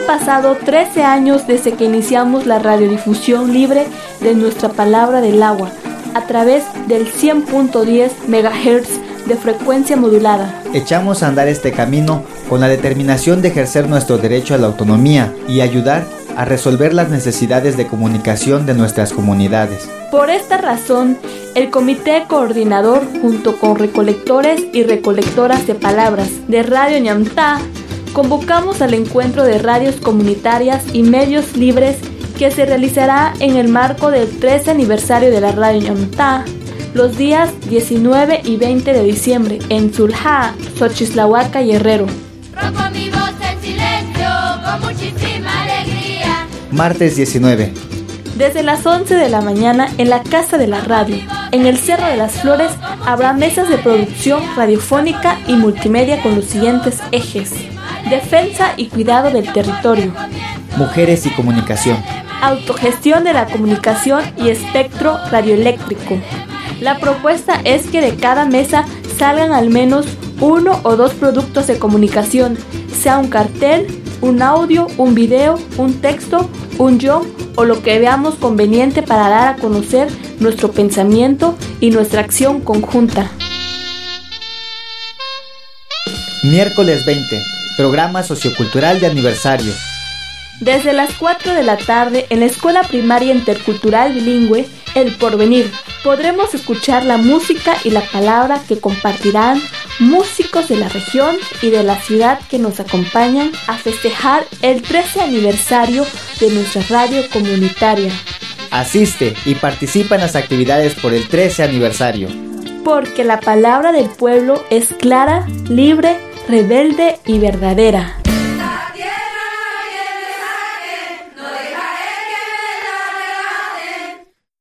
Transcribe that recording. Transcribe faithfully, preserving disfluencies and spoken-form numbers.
pasado trece años desde que iniciamos la radiodifusión libre de nuestra palabra del agua, a través del cien punto diez megahertz de frecuencia modulada. Echamos a andar este camino con la determinación de ejercer nuestro derecho a la autonomía y ayudar a resolver las necesidades de comunicación de nuestras comunidades. Por esta razón, el Comité Coordinador, junto con recolectores y recolectoras de palabras de Radio Ñantá, convocamos al encuentro de radios comunitarias y medios libres que se realizará en el marco del trece aniversario de la Radio Ñantá, los días diecinueve y veinte de diciembre en Zulhá, Xochislahuaca y Herrero. Rompo mi voz en silencio con muchísima alegría. Martes diecinueve. Desde las once de la mañana en la Casa de la Radio, en el Cerro de las Flores, habrá mesas de producción radiofónica y multimedia con los siguientes ejes: defensa y cuidado del territorio, mujeres y comunicación, autogestión de la comunicación y espectro radioeléctrico. La propuesta es que de cada mesa salgan al menos uno o dos productos de comunicación, sea un cartel, un audio, un video, un texto, un guión o lo que veamos conveniente para dar a conocer nuestro pensamiento y nuestra acción conjunta. Miércoles veinte, programa sociocultural de aniversario. Desde las cuatro de la tarde en la Escuela Primaria Intercultural Bilingüe El Porvenir podremos escuchar la música y la palabra que compartirán músicos de la región y de la ciudad que nos acompañan a festejar el trece aniversario de nuestra radio comunitaria. Asiste y participa en las actividades por el trece aniversario. Porque la palabra del pueblo es clara, libre, rebelde y verdadera.